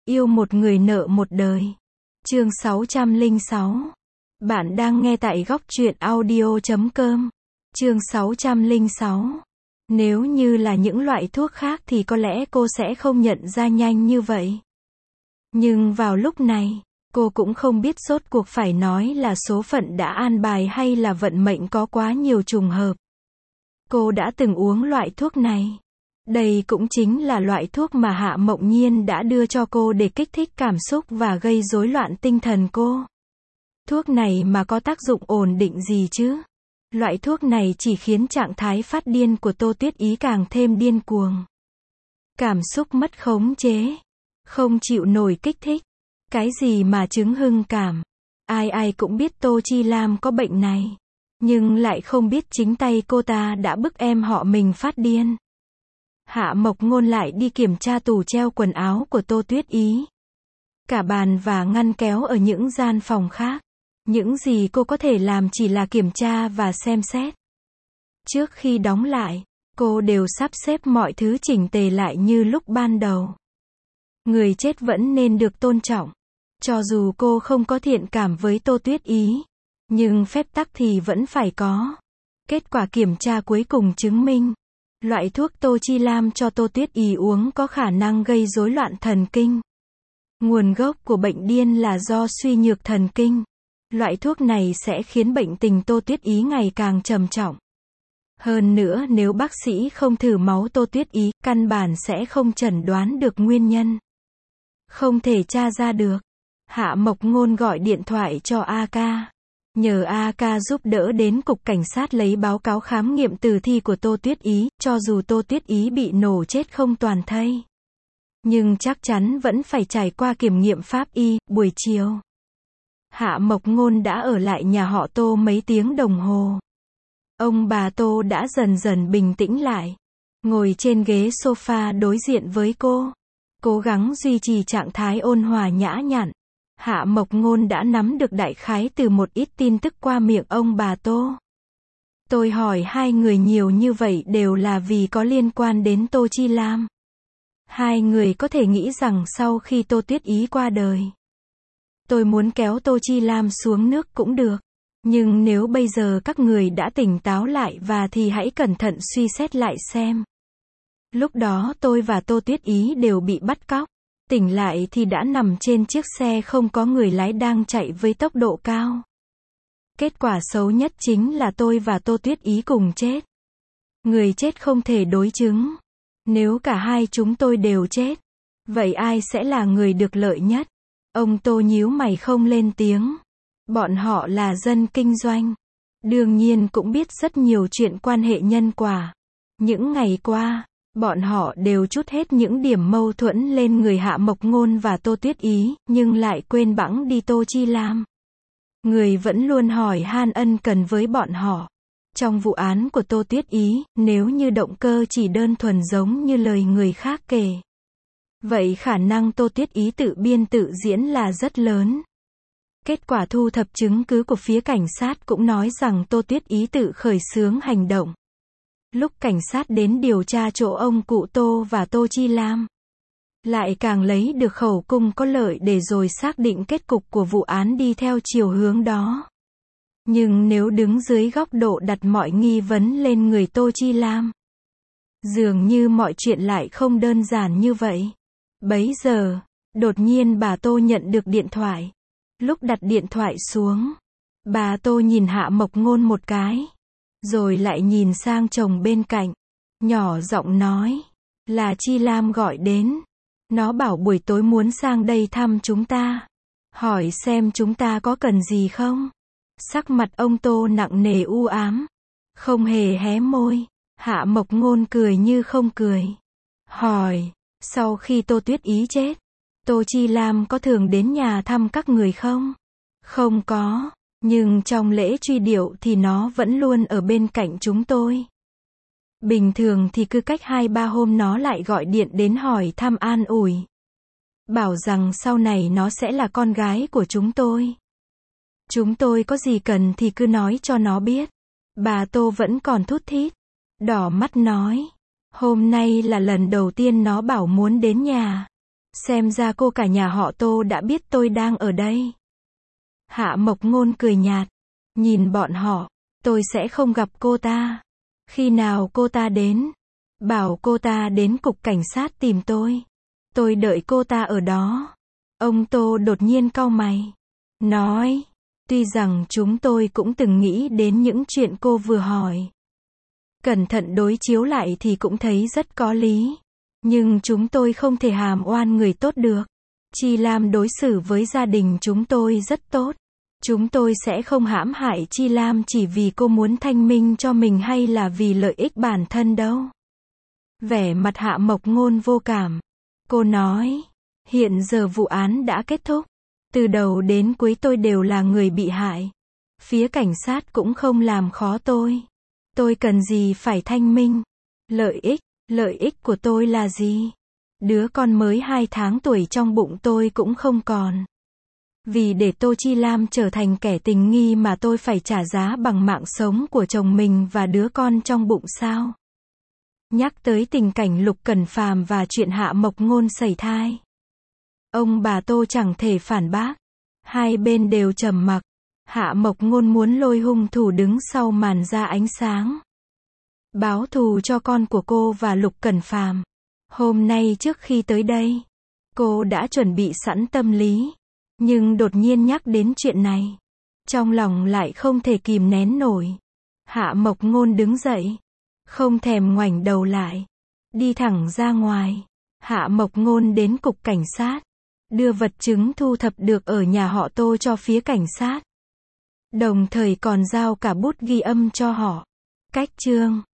Yêu một người nợ một đời. Chương 606. Bạn đang nghe tại góc truyện audio.com. Chương 606. Nếu như là những loại thuốc khác thì có lẽ cô sẽ không nhận ra nhanh như vậy. Nhưng vào lúc này, cô cũng không biết rốt cuộc phải nói là số phận đã an bài hay là vận mệnh có quá nhiều trùng hợp. Cô đã từng uống loại thuốc này. Đây cũng chính là loại thuốc mà Hạ Mộng Nhiên đã đưa cho cô để kích thích cảm xúc và gây rối loạn tinh thần cô. Thuốc này mà có tác dụng ổn định gì chứ? Loại thuốc này chỉ khiến trạng thái phát điên của Tô Tuyết Ý càng thêm điên cuồng. Cảm xúc mất khống chế, không chịu nổi kích thích. Cái gì mà chứng hưng cảm? Ai ai cũng biết Tô Chi Lam có bệnh này, nhưng lại không biết chính tay cô ta đã bức em họ mình phát điên. Hạ Mộc Ngôn lại đi kiểm tra tủ treo quần áo của Tô Tuyết Ý. Cả bàn và ngăn kéo ở những gian phòng khác. Những gì cô có thể làm chỉ là kiểm tra và xem xét. Trước khi đóng lại, cô đều sắp xếp mọi thứ chỉnh tề lại như lúc ban đầu. Người chết vẫn nên được tôn trọng. Cho dù cô không có thiện cảm với Tô Tuyết Ý, nhưng phép tắc thì vẫn phải có. Kết quả kiểm tra cuối cùng chứng minh, loại thuốc Tô Chi Lam cho Tô Tuyết Ý uống có khả năng gây rối loạn thần kinh. Nguồn gốc của bệnh điên là do suy nhược thần kinh. Loại thuốc này sẽ khiến bệnh tình Tô Tuyết Ý ngày càng trầm trọng. Hơn nữa nếu bác sĩ không thử máu Tô Tuyết Ý, căn bản sẽ không chẩn đoán được nguyên nhân. Không thể tra ra được. Hạ Mộc Ngôn gọi điện thoại cho AK. Nhờ AK giúp đỡ đến cục cảnh sát lấy báo cáo khám nghiệm tử thi của Tô Tuyết Ý, cho dù Tô Tuyết Ý bị nổ chết không toàn thây, nhưng chắc chắn vẫn phải trải qua kiểm nghiệm pháp y. Buổi chiều, Hạ Mộc Ngôn đã ở lại nhà họ Tô mấy tiếng đồng hồ. Ông bà Tô đã dần dần bình tĩnh lại, ngồi trên ghế sofa đối diện với cô, cố gắng duy trì trạng thái ôn hòa nhã nhặn. Hạ Mộc Ngôn đã nắm được đại khái từ một ít tin tức qua miệng ông bà Tô. Tôi hỏi hai người nhiều như vậy đều là vì có liên quan đến Tô Chi Lam. Hai người có thể nghĩ rằng sau khi Tô Tuyết Ý qua đời, tôi muốn kéo Tô Chi Lam xuống nước cũng được. Nhưng nếu bây giờ các người đã tỉnh táo lại và thì hãy cẩn thận suy xét lại xem. Lúc đó tôi và Tô Tuyết Ý đều bị bắt cóc. Tỉnh lại thì đã nằm trên chiếc xe không có người lái đang chạy với tốc độ cao. Kết quả xấu nhất chính là tôi và Tô Tuyết Ý cùng chết. Người chết không thể đối chứng. Nếu cả hai chúng tôi đều chết, vậy ai sẽ là người được lợi nhất? Ông Tô nhíu mày không lên tiếng. Bọn họ là dân kinh doanh, đương nhiên cũng biết rất nhiều chuyện quan hệ nhân quả. Những ngày qua, bọn họ đều trút hết những điểm mâu thuẫn lên người Hạ Mộc Ngôn và Tô Tuyết Ý, nhưng lại quên bẵng đi Tô Chi Lam. Người vẫn luôn hỏi han ân cần với bọn họ. Trong vụ án của Tô Tuyết Ý, nếu như động cơ chỉ đơn thuần giống như lời người khác kể, vậy khả năng Tô Tuyết Ý tự biên tự diễn là rất lớn. Kết quả thu thập chứng cứ của phía cảnh sát cũng nói rằng Tô Tuyết Ý tự khởi xướng hành động. Lúc cảnh sát đến điều tra chỗ ông cụ Tô và Tô Chi Lam, lại càng lấy được khẩu cung có lợi để rồi xác định kết cục của vụ án đi theo chiều hướng đó. Nhưng nếu đứng dưới góc độ đặt mọi nghi vấn lên người Tô Chi Lam, dường như mọi chuyện lại không đơn giản như vậy. Bấy giờ, đột nhiên bà Tô nhận được điện thoại. Lúc đặt điện thoại xuống, bà Tô nhìn Hạ Mộc Ngôn một cái, rồi lại nhìn sang chồng bên cạnh, nhỏ giọng nói, là Chi Lam gọi đến. Nó bảo buổi tối muốn sang đây thăm chúng ta, hỏi xem chúng ta có cần gì không. Sắc mặt ông Tô nặng nề u ám, không hề hé môi. Hạ Mộc Ngôn cười như không cười, hỏi, sau khi Tô Tuyết Ý chết, Tô Chi Lam có thường đến nhà thăm các người không? Không có, nhưng trong lễ truy điệu thì nó vẫn luôn ở bên cạnh chúng tôi. Bình thường thì cứ cách 2-3 hôm nó lại gọi điện đến hỏi thăm an ủi. Bảo rằng sau này nó sẽ là con gái của chúng tôi. Chúng tôi có gì cần thì cứ nói cho nó biết. Bà Tô vẫn còn thút thít, đỏ mắt nói, hôm nay là lần đầu tiên nó bảo muốn đến nhà. Xem ra cô cả nhà họ Tô đã biết tôi đang ở đây. Hạ Mộc Ngôn cười nhạt. Nhìn bọn họ, tôi sẽ không gặp cô ta. Khi nào cô ta đến, bảo cô ta đến cục cảnh sát tìm tôi. Tôi đợi cô ta ở đó. Ông Tô đột nhiên cau mày. Nói, tuy rằng chúng tôi cũng từng nghĩ đến những chuyện cô vừa hỏi. Cẩn thận đối chiếu lại thì cũng thấy rất có lý. Nhưng chúng tôi không thể hàm oan người tốt được. Chi Lam đối xử với gia đình chúng tôi rất tốt. Chúng tôi sẽ không hãm hại Chi Lam chỉ vì cô muốn thanh minh cho mình hay là vì lợi ích bản thân đâu. Vẻ mặt Hạ Mộc Ngôn vô cảm. Cô nói, hiện giờ vụ án đã kết thúc. Từ đầu đến cuối tôi đều là người bị hại. Phía cảnh sát cũng không làm khó tôi. Tôi cần gì phải thanh minh? Lợi ích của tôi là gì? Đứa con mới 2 tháng tuổi trong bụng tôi cũng không còn. Vì để Tô Chi Lam trở thành kẻ tình nghi mà tôi phải trả giá bằng mạng sống của chồng mình và đứa con trong bụng sao? Nhắc tới tình cảnh Lục Cẩn Phàm và chuyện Hạ Mộc Ngôn sẩy thai. Ông bà Tô chẳng thể phản bác. Hai bên đều trầm mặc. Hạ Mộc Ngôn muốn lôi hung thủ đứng sau màn ra ánh sáng. Báo thù cho con của cô và Lục Cẩn Phàm. Hôm nay trước khi tới đây, cô đã chuẩn bị sẵn tâm lý. Nhưng đột nhiên nhắc đến chuyện này, trong lòng lại không thể kìm nén nổi. Hạ Mộc Ngôn đứng dậy, không thèm ngoảnh đầu lại, đi thẳng ra ngoài. Hạ Mộc Ngôn đến cục cảnh sát, đưa vật chứng thu thập được ở nhà họ Tô cho phía cảnh sát. Đồng thời còn giao cả bút ghi âm cho họ. Cách chương